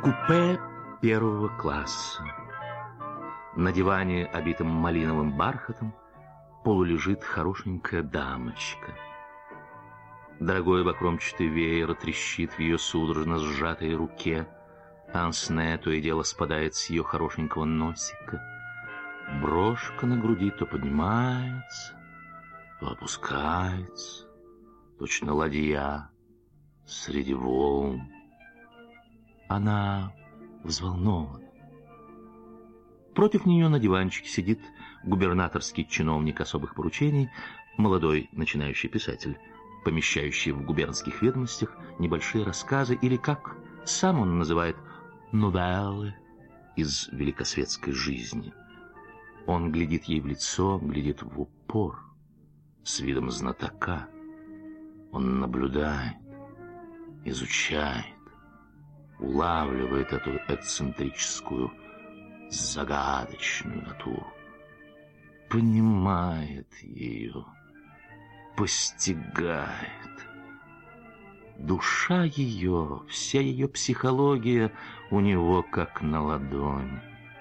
Купе первого класса. На диване, обитом малиновым бархатом, полулежит хорошенькая дамочка. Дорогой бакромчатый веер трещит в ее судорожно сжатой руке. Ансне то и дело спадает с ее хорошенького носика. Брошка на груди то поднимается, то опускается, точно ладья среди волн. Она взволнована. Против нее на диванчике сидит губернаторский чиновник особых поручений, молодой начинающий писатель, помещающий в губернских ведомостях небольшие рассказы или, как сам он называет, новеллы из великосветской жизни. Он глядит ей в лицо, глядит в упор, с видом знатока. Он наблюдает, изучает, улавливает эту эксцентрическую, загадочную натуру, понимает ее, постигает. Душа ее, вся ее психология у него как на ладони.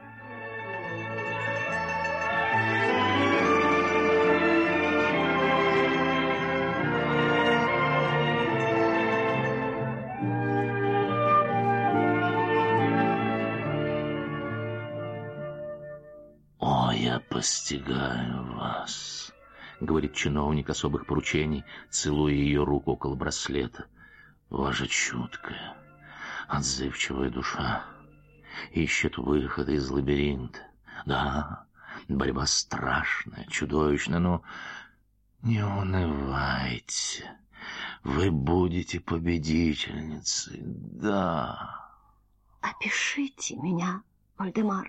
«О, я постигаю вас», — говорит чиновник особых поручений, целуя ее руку около браслета. «Ваша чуткая, отзывчивая душа ищет выхода из лабиринта. Да, борьба страшная, чудовищная, но не унывайте. Вы будете победительницей, да». Опишите меня, Вальдемар.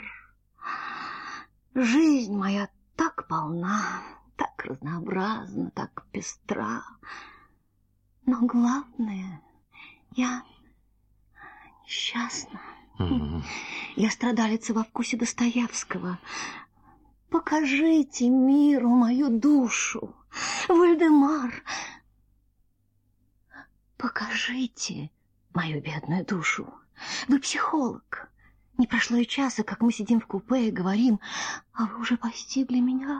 Жизнь моя так полна, так разнообразна, так пестра. Но главное, я несчастна. Я страдалица во вкусе Достоевского. Покажите миру мою душу, Вальдемар. Покажите мою бедную душу. Вы психолог. Не прошло и часа, как мы сидим в купе и говорим, а вы уже постигли меня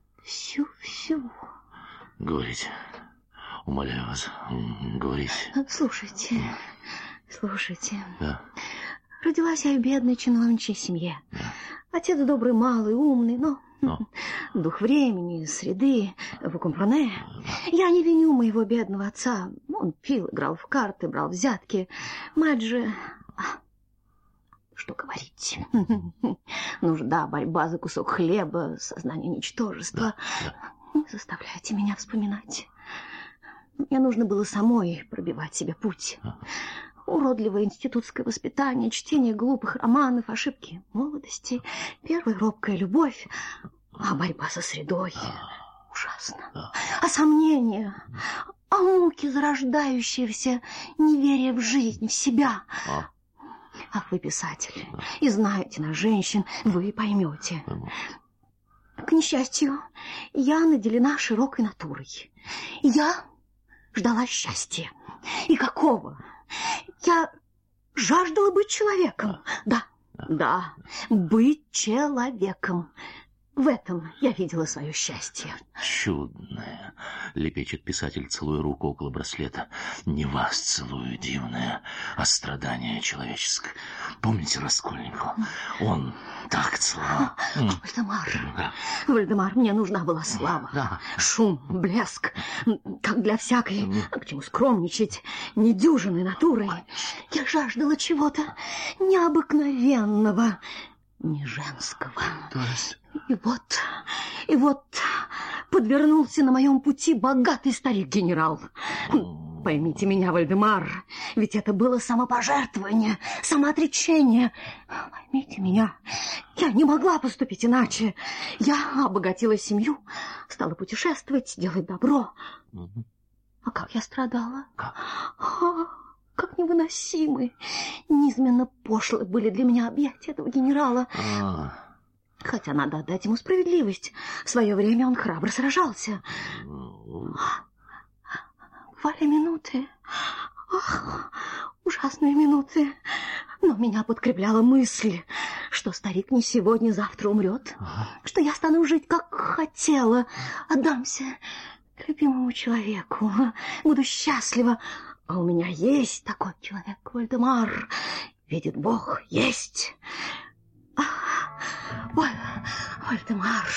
всю. Говорите, умоляю вас, говорите. Слушайте. Да. Родилась я в бедной чиновничьей семье. Да. Отец добрый, малый, умный, но дух времени, среды, вы компрене. Я не виню моего бедного отца. Он пил, играл в карты, брал взятки. Мать же... Что говорить? Нужда, борьба за кусок хлеба, сознание ничтожества. Да. Не заставляйте меня вспоминать. Мне нужно было самой пробивать себе путь. Уродливое институтское воспитание, чтение глупых романов, ошибки молодости, первая робкая любовь, а борьба со средой ужасно. А сомнения, а муки зарождающиеся, неверие в жизнь, в себя. Ах, вы писатель, и знаете нас, женщин, вы поймете. К несчастью, я наделена широкой натурой. Я ждала счастья. И какого? Я жаждала быть человеком. Да, быть человеком. В этом я видела свое счастье. Чудное, лепечет писатель, целуя руку около браслета. Не вас целую, дивное, а страдание человеческое. Помните Раскольникова? Он так целовал. Вальдемар, мне нужна была слава. Шум, блеск, как для всякой, к чему скромничать, недюжинной натурой. Я жаждала чего-то необыкновенного, не женского. То есть... И вот подвернулся на моем пути богатый старик-генерал. Поймите меня, Вальдемар, ведь это было самопожертвование, самоотречение. Поймите меня, я не могла поступить иначе. Я обогатила семью, стала путешествовать, делать добро. А как я страдала? Как невыносимы, низменно пошлы были для меня объятия этого генерала. Хотя надо отдать ему справедливость. В свое время он храбро сражался. Бывали минуты, ужасные минуты, Но меня подкрепляла мысль, что старик не сегодня, завтра умрет, что я стану жить, как хотела, отдамся любимому человеку, буду счастлива. А у меня есть такой человек, Вальдемар. Видит Бог, есть. Ой, Вальдемар.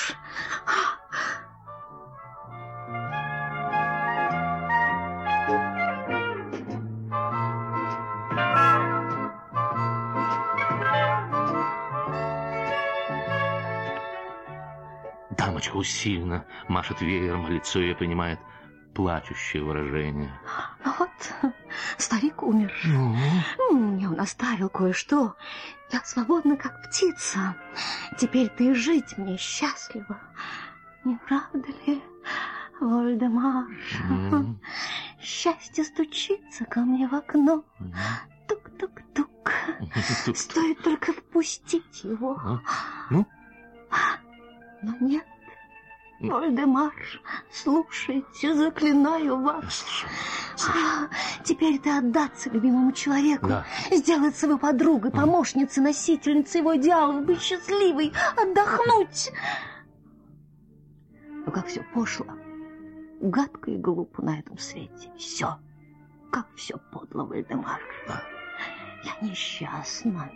Дамочка усиленно машет веером, а лицо ее принимает плачущее выражение. Вот, старик умер. Мне он оставил кое-что. Я свободна, как птица. Теперь ты жить мне счастливо. Не правда ли, Вальдемар? Счастье стучится ко мне в окно. Тук-тук-тук. Стоит только впустить его. Ну? Но нет, Вальдемар, слушайте, заклинаю вас. Теперь ты отдаться любимому человеку, да. Сделать свою подругой, помощницей, носительницей его идеалов, быть счастливой, отдохнуть. Но как все пошло, гадко и глупо на этом свете. Все, как все подло, Вальдемар. Я несчастна,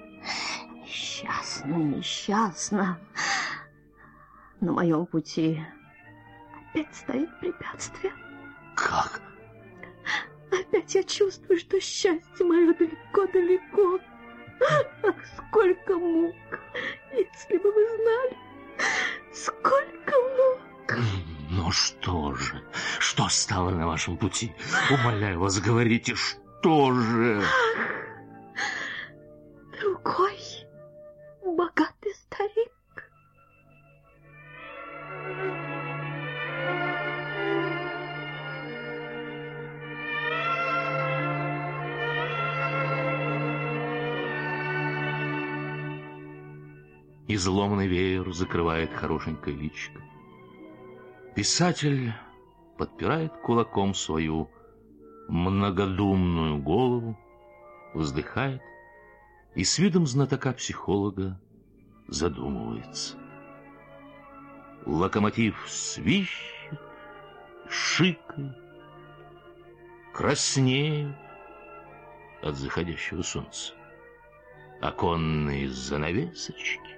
несчастна. На моем пути опять стоит препятствие. Как? Опять я чувствую, что счастье мое далеко-далеко. Ах, сколько мук! Если бы вы знали, сколько мук! Ну что же? Что стало на вашем пути? Умоляю вас, говорите, что же? Другой богатый старик. Изломанный веер закрывает хорошенькое личико. Писатель подпирает кулаком свою многодумную голову, вздыхает и с видом знатока-психолога задумывается. Локомотив свищет, шикает, краснеет от заходящего солнца. Оконные занавесочки